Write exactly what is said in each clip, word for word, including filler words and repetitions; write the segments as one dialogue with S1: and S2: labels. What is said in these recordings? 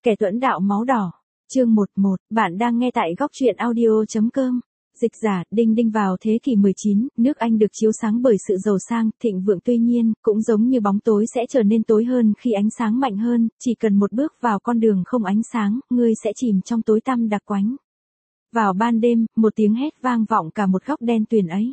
S1: Kẻ tuẫn đạo máu đỏ. Chương một một, bạn đang nghe tại góc truyện audio chấm com. Dịch giả, Đinh Đinh vào thế kỷ mười chín, nước Anh được chiếu sáng bởi sự giàu sang, thịnh vượng tuy nhiên, cũng giống như bóng tối sẽ trở nên tối hơn khi ánh sáng mạnh hơn, chỉ cần một bước vào con đường không ánh sáng, ngươi sẽ chìm trong tối tăm đặc quánh. Vào ban đêm, một tiếng hét vang vọng cả một góc đen tuyền ấy.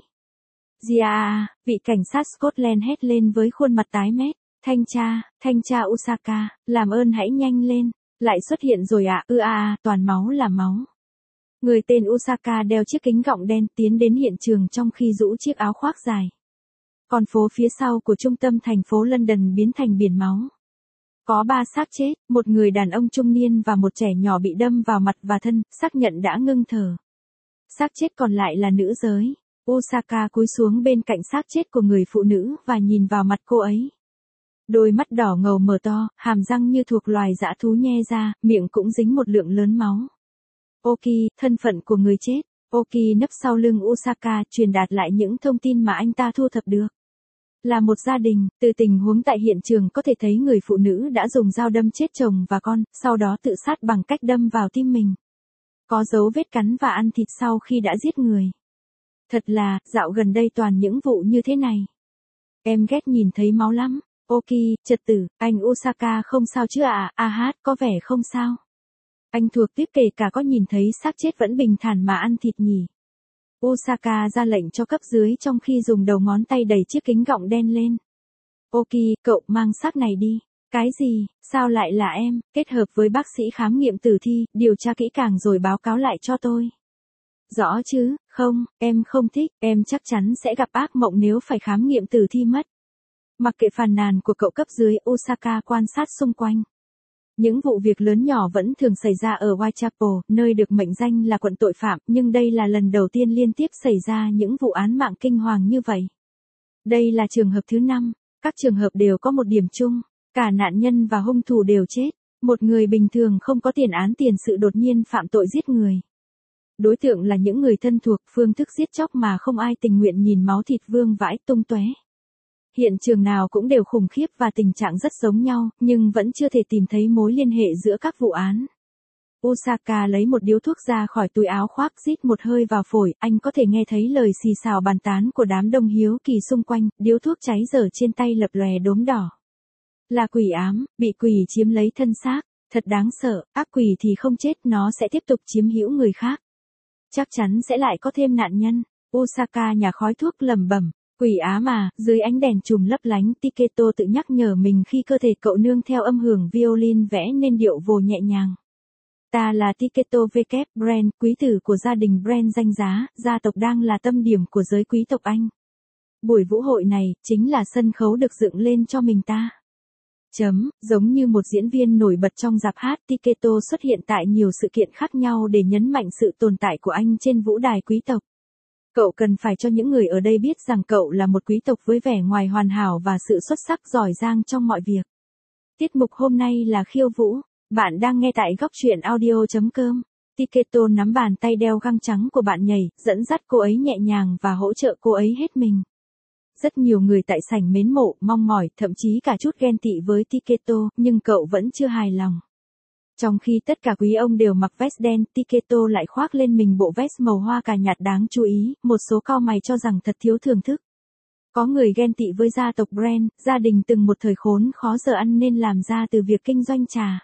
S1: Gia, vị cảnh sát Scotland hét lên với khuôn mặt tái mét. Thanh tra, thanh tra Osaka, làm ơn hãy nhanh lên, lại xuất hiện rồi ạ, à, ư a a, toàn máu là máu. Người tên Osaka đeo chiếc kính gọng đen tiến đến hiện trường trong khi rũ chiếc áo khoác dài. Con phố phía sau của trung tâm thành phố London biến thành biển máu. Có ba xác chết, một người đàn ông trung niên và một trẻ nhỏ bị đâm vào mặt và thân, xác nhận đã ngưng thở. Xác chết còn lại là nữ giới. Osaka cúi xuống bên cạnh xác chết của người phụ nữ và nhìn vào mặt cô ấy. Đôi mắt đỏ ngầu mở to, hàm răng như thuộc loài dã thú nhe ra, miệng cũng dính một lượng lớn máu. Oki, thân phận của người chết. Oki nấp sau lưng Osaka truyền đạt lại những thông tin mà anh ta thu thập được. Là một gia đình, từ tình huống tại hiện trường có thể thấy người phụ nữ đã dùng dao đâm chết chồng và con, sau đó tự sát bằng cách đâm vào tim mình. Có dấu vết cắn và ăn thịt sau khi đã giết người. Thật là, dạo gần đây toàn những vụ như thế này. Em ghét nhìn thấy máu lắm. Ok, trật tử, anh Osaka không sao chứ ạ, à? A hát, có vẻ không sao. Anh thuộc tiếp kể cả có nhìn thấy xác chết vẫn bình thản mà ăn thịt nhỉ. Osaka ra lệnh cho cấp dưới trong khi dùng đầu ngón tay đẩy chiếc kính gọng đen lên. Ok, cậu mang xác này đi. Cái gì, sao lại là em, kết hợp với bác sĩ khám nghiệm tử thi, điều tra kỹ càng rồi báo cáo lại cho tôi. Rõ chứ, không, em không thích, em chắc chắn sẽ gặp ác mộng nếu phải khám nghiệm tử thi mất. Mặc kệ phàn nàn của cậu cấp dưới, Osaka quan sát xung quanh. Những vụ việc lớn nhỏ vẫn thường xảy ra ở Whitechapel, nơi được mệnh danh là quận tội phạm, nhưng đây là lần đầu tiên liên tiếp xảy ra những vụ án mạng kinh hoàng như vậy. Đây là trường hợp thứ năm, các trường hợp đều có một điểm chung, cả nạn nhân và hung thủ đều chết. Một người bình thường không có tiền án tiền sự đột nhiên phạm tội giết người. Đối tượng là những người thân thuộc, phương thức giết chóc mà không ai tình nguyện nhìn máu thịt vương vãi tung tóe. Hiện trường nào cũng đều khủng khiếp và tình trạng rất giống nhau, nhưng vẫn chưa thể tìm thấy mối liên hệ giữa các vụ án. Osaka lấy một điếu thuốc ra khỏi túi áo khoác, rít một hơi vào phổi, anh có thể nghe thấy lời xì xào bàn tán của đám đông hiếu kỳ xung quanh, điếu thuốc cháy dở trên tay lập lòe đốm đỏ. Là quỷ ám, bị quỷ chiếm lấy thân xác, thật đáng sợ, ác quỷ thì không chết, nó sẽ tiếp tục chiếm hữu người khác. Chắc chắn sẽ lại có thêm nạn nhân. Osaka nhả khói thuốc lẩm bẩm. Quỷ ám à, dưới ánh đèn chùm lấp lánh, Tiketo tự nhắc nhở mình khi cơ thể cậu nương theo âm hưởng violin vẽ nên điệu vồ nhẹ nhàng. Ta là Tiketo W. Brand, quý tử của gia đình Brand danh giá, gia tộc đang là tâm điểm của giới quý tộc Anh. Buổi vũ hội này, chính là sân khấu được dựng lên cho mình ta. Chấm, giống như một diễn viên nổi bật trong rạp hát, Tiketo xuất hiện tại nhiều sự kiện khác nhau để nhấn mạnh sự tồn tại của anh trên vũ đài quý tộc. Cậu cần phải cho những người ở đây biết rằng cậu là một quý tộc với vẻ ngoài hoàn hảo và sự xuất sắc giỏi giang trong mọi việc. Tiết mục hôm nay là khiêu vũ. Bạn đang nghe tại góc truyện audio chấm com. Tiketo nắm bàn tay đeo găng trắng của bạn nhảy, dẫn dắt cô ấy nhẹ nhàng và hỗ trợ cô ấy hết mình. Rất nhiều người tại sảnh mến mộ, mong mỏi, thậm chí cả chút ghen tị với Tiketo, nhưng cậu vẫn chưa hài lòng. Trong khi tất cả quý ông đều mặc vest đen, Tiketo lại khoác lên mình bộ vest màu hoa cà nhạt đáng chú ý, một số cau mày cho rằng thật thiếu thưởng thức. Có người ghen tị với gia tộc Brand, gia đình từng một thời khốn khó giờ ăn nên làm ra từ việc kinh doanh trà.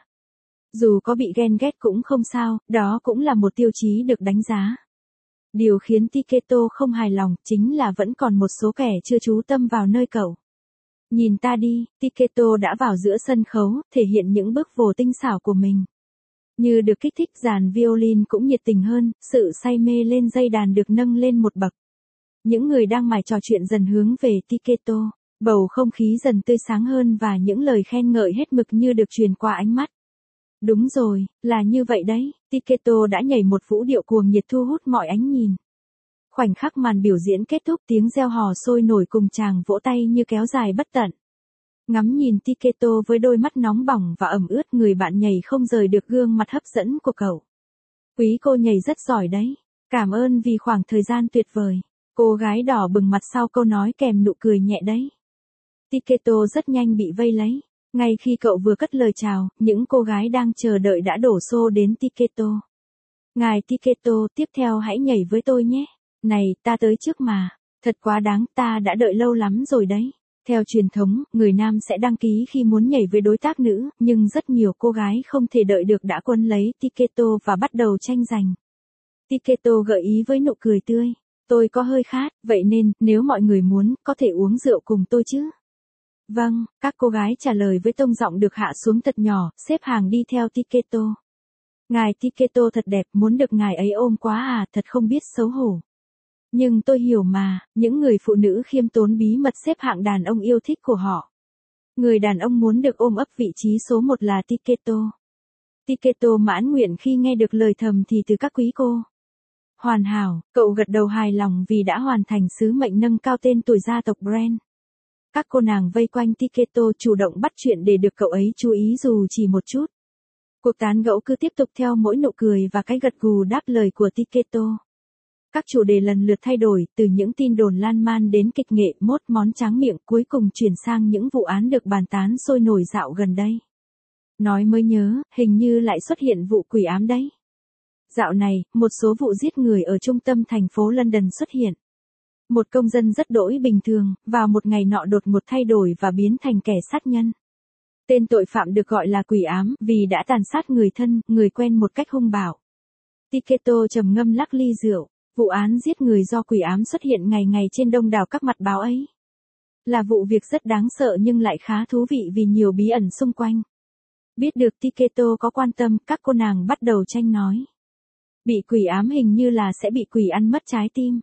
S1: Dù có bị ghen ghét cũng không sao, đó cũng là một tiêu chí được đánh giá. Điều khiến Tiketo không hài lòng chính là vẫn còn một số kẻ chưa chú tâm vào nơi cậu. Nhìn ta đi, Tiketo đã vào giữa sân khấu, thể hiện những bước vồ tinh xảo của mình. Như được kích thích, dàn violin cũng nhiệt tình hơn, sự say mê lên dây đàn được nâng lên một bậc. Những người đang mải trò chuyện dần hướng về Tiketo, bầu không khí dần tươi sáng hơn và những lời khen ngợi hết mực như được truyền qua ánh mắt. Đúng rồi, là như vậy đấy, Tiketo đã nhảy một vũ điệu cuồng nhiệt thu hút mọi ánh nhìn. Khoảnh khắc màn biểu diễn kết thúc, tiếng reo hò sôi nổi cùng chàng vỗ tay như kéo dài bất tận. Ngắm nhìn Tiketo với đôi mắt nóng bỏng và ẩm ướt, người bạn nhảy không rời được gương mặt hấp dẫn của cậu. Quý cô nhảy rất giỏi đấy, cảm ơn vì khoảng thời gian tuyệt vời. Cô gái đỏ bừng mặt sau câu nói kèm nụ cười nhẹ đấy. Tiketo rất nhanh bị vây lấy. Ngay khi cậu vừa cất lời chào, những cô gái đang chờ đợi đã đổ xô đến Tiketo. Ngài Tiketo, tiếp theo hãy nhảy với tôi nhé. Này, ta tới trước mà. Thật quá đáng, ta đã đợi lâu lắm rồi đấy. Theo truyền thống, người nam sẽ đăng ký khi muốn nhảy với đối tác nữ, nhưng rất nhiều cô gái không thể đợi được đã quân lấy Tiketo và bắt đầu tranh giành. Tiketo gợi ý với nụ cười tươi. Tôi có hơi khát, vậy nên, nếu mọi người muốn, có thể uống rượu cùng tôi chứ? Vâng, các cô gái trả lời với tông giọng được hạ xuống thật nhỏ, xếp hàng đi theo Tiketo. Ngài Tiketo thật đẹp, muốn được ngài ấy ôm quá à, thật không biết xấu hổ. Nhưng tôi hiểu mà, những người phụ nữ khiêm tốn bí mật xếp hạng đàn ông yêu thích của họ. Người đàn ông muốn được ôm ấp vị trí số một là Tiketo. Tiketo mãn nguyện khi nghe được lời thầm thì từ các quý cô. Hoàn hảo, cậu gật đầu hài lòng vì đã hoàn thành sứ mệnh nâng cao tên tuổi gia tộc Brand. Các cô nàng vây quanh Tiketo chủ động bắt chuyện để được cậu ấy chú ý dù chỉ một chút. Cuộc tán gẫu cứ tiếp tục theo mỗi nụ cười và cái gật gù đáp lời của Tiketo. Các chủ đề lần lượt thay đổi, từ những tin đồn lan man đến kịch nghệ mốt món tráng miệng, cuối cùng chuyển sang những vụ án được bàn tán sôi nổi dạo gần đây. Nói mới nhớ, hình như lại xuất hiện vụ quỷ ám đấy. Dạo này, một số vụ giết người ở trung tâm thành phố London xuất hiện. Một công dân rất đỗi bình thường, vào một ngày nọ đột ngột thay đổi và biến thành kẻ sát nhân. Tên tội phạm được gọi là quỷ ám vì đã tàn sát người thân, người quen một cách hung bạo. Tiketo trầm ngâm lắc ly rượu. Vụ án giết người do quỷ ám xuất hiện ngày ngày trên đông đảo các mặt báo ấy. Là vụ việc rất đáng sợ nhưng lại khá thú vị vì nhiều bí ẩn xung quanh. Biết được Tiketo có quan tâm, các cô nàng bắt đầu tranh nói. Bị quỷ ám hình như là sẽ bị quỷ ăn mất trái tim.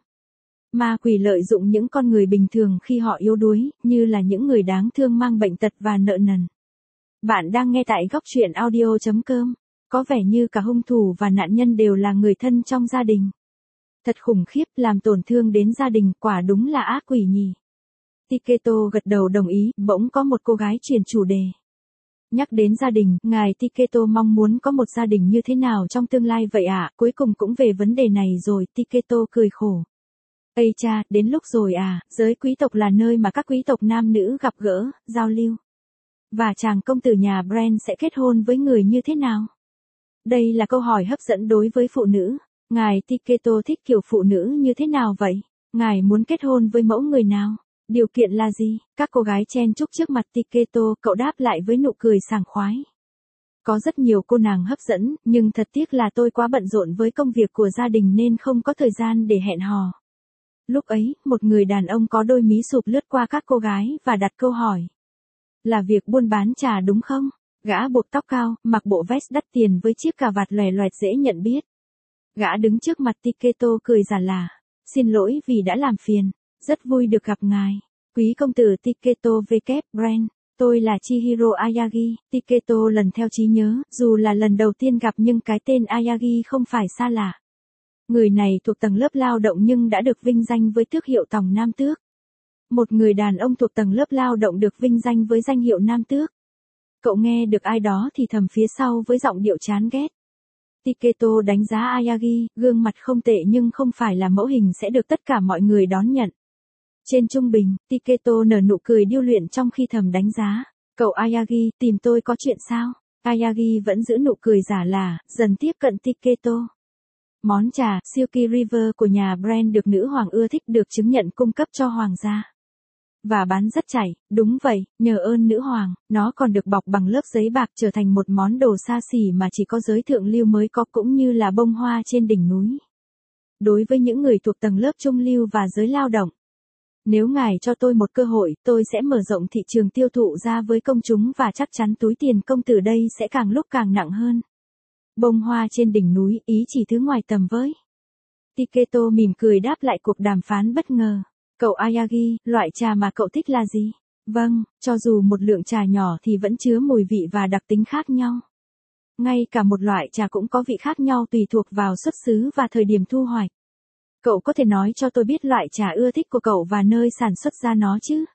S1: Ma quỷ lợi dụng những con người bình thường khi họ yếu đuối, như là những người đáng thương mang bệnh tật và nợ nần. Bạn đang nghe tại góc truyện audio chấm com. Có vẻ như cả hung thủ và nạn nhân đều là người thân trong gia đình. Thật khủng khiếp, làm tổn thương đến gia đình, quả đúng là ác quỷ nhỉ. Tiketo gật đầu đồng ý, bỗng có một cô gái chuyển chủ đề. Nhắc đến gia đình, ngài Tiketo mong muốn có một gia đình như thế nào trong tương lai vậy ạ? À? Cuối cùng cũng về vấn đề này rồi, Tiketo cười khổ. Ây cha, đến lúc rồi à, giới quý tộc là nơi mà các quý tộc nam nữ gặp gỡ, giao lưu. Và chàng công tử nhà Brand sẽ kết hôn với người như thế nào? Đây là câu hỏi hấp dẫn đối với phụ nữ. Ngài Tiketo thích kiểu phụ nữ như thế nào vậy? Ngài muốn kết hôn với mẫu người nào? Điều kiện là gì? Các cô gái chen chúc trước mặt Tiketo, cậu đáp lại với nụ cười sảng khoái. Có rất nhiều cô nàng hấp dẫn, nhưng thật tiếc là tôi quá bận rộn với công việc của gia đình nên không có thời gian để hẹn hò. Lúc ấy, một người đàn ông có đôi mí sụp lướt qua các cô gái và đặt câu hỏi. Là việc buôn bán trà đúng không? Gã buộc tóc cao, mặc bộ vest đắt tiền với chiếc cà vạt lòe loẹt dễ nhận biết. Gã đứng trước mặt Tiketo cười giả lả. Xin lỗi vì đã làm phiền. Rất vui được gặp ngài. Quý công tử Tiketo W. Brand. Tôi là Chihiro Ayagi. Tiketo lần theo trí nhớ, dù là lần đầu tiên gặp nhưng cái tên Ayagi không phải xa lạ. Người này thuộc tầng lớp lao động nhưng đã được vinh danh với tước hiệu tòng nam tước. Một người đàn ông thuộc tầng lớp lao động được vinh danh với danh hiệu nam tước. Cậu nghe được ai đó thì thầm phía sau với giọng điệu chán ghét. Tiketo đánh giá Ayagi, gương mặt không tệ nhưng không phải là mẫu hình sẽ được tất cả mọi người đón nhận. Trên trung bình, Tiketo nở nụ cười điêu luyện trong khi thầm đánh giá. Cậu Ayagi, tìm tôi có chuyện sao? Ayagi vẫn giữ nụ cười giả lả, dần tiếp cận Tiketo. Món trà, Silky River của nhà Brand được nữ hoàng ưa thích, được chứng nhận cung cấp cho hoàng gia. Và bán rất chảy, đúng vậy, nhờ ơn nữ hoàng, nó còn được bọc bằng lớp giấy bạc trở thành một món đồ xa xỉ mà chỉ có giới thượng lưu mới có, cũng như là bông hoa trên đỉnh núi. Đối với những người thuộc tầng lớp trung lưu và giới lao động. Nếu ngài cho tôi một cơ hội, tôi sẽ mở rộng thị trường tiêu thụ ra với công chúng và chắc chắn túi tiền công tử đây sẽ càng lúc càng nặng hơn. Bông hoa trên đỉnh núi, ý chỉ thứ ngoài tầm với. Tiketo mỉm cười đáp lại cuộc đàm phán bất ngờ. Cậu Ayagi, loại trà mà cậu thích là gì? Vâng, cho dù một lượng trà nhỏ thì vẫn chứa mùi vị và đặc tính khác nhau. Ngay cả một loại trà cũng có vị khác nhau tùy thuộc vào xuất xứ và thời điểm thu hoạch. Cậu có thể nói cho tôi biết loại trà ưa thích của cậu và nơi sản xuất ra nó chứ?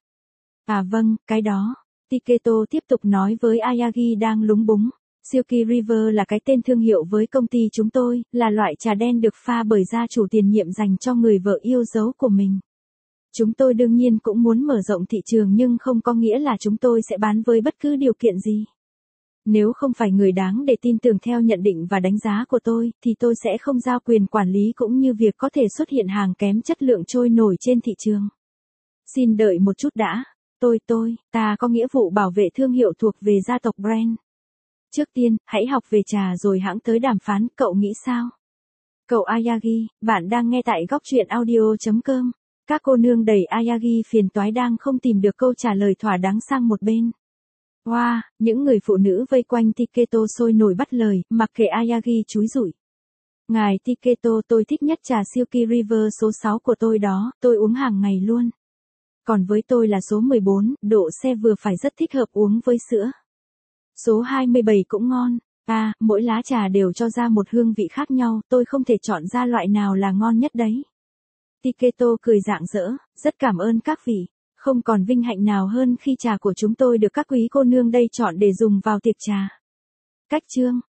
S1: À vâng, cái đó. Tiketo tiếp tục nói với Ayagi đang lúng búng. Silky River là cái tên thương hiệu với công ty chúng tôi, là loại trà đen được pha bởi gia chủ tiền nhiệm dành cho người vợ yêu dấu của mình. Chúng tôi đương nhiên cũng muốn mở rộng thị trường nhưng không có nghĩa là chúng tôi sẽ bán với bất cứ điều kiện gì. Nếu không phải người đáng để tin tưởng theo nhận định và đánh giá của tôi, thì tôi sẽ không giao quyền quản lý cũng như việc có thể xuất hiện hàng kém chất lượng trôi nổi trên thị trường. Xin đợi một chút đã. Tôi tôi, ta có nghĩa vụ bảo vệ thương hiệu thuộc về gia tộc brand. Trước tiên, hãy học về trà rồi hãng tới đàm phán, cậu nghĩ sao? Cậu Ayagi, bạn đang nghe tại góc truyện audio chấm com. Các cô nương đầy Ayagi phiền toái đang không tìm được câu trả lời thỏa đáng sang một bên. Wow, những người phụ nữ vây quanh Tiketo sôi nổi bắt lời, mặc kệ Ayagi chúi rủi. Ngài Tiketo, tôi thích nhất trà Silky River số sáu của tôi đó, tôi uống hàng ngày luôn. Còn với tôi là số mười bốn, độ xe vừa phải rất thích hợp uống với sữa. Số hai mươi bảy cũng ngon. À, mỗi lá trà đều cho ra một hương vị khác nhau, tôi không thể chọn ra loại nào là ngon nhất đấy. Tiketo cười rạng rỡ, rất cảm ơn các vị. Không còn vinh hạnh nào hơn khi trà của chúng tôi được các quý cô nương đây chọn để dùng vào tiệc trà. Cách chương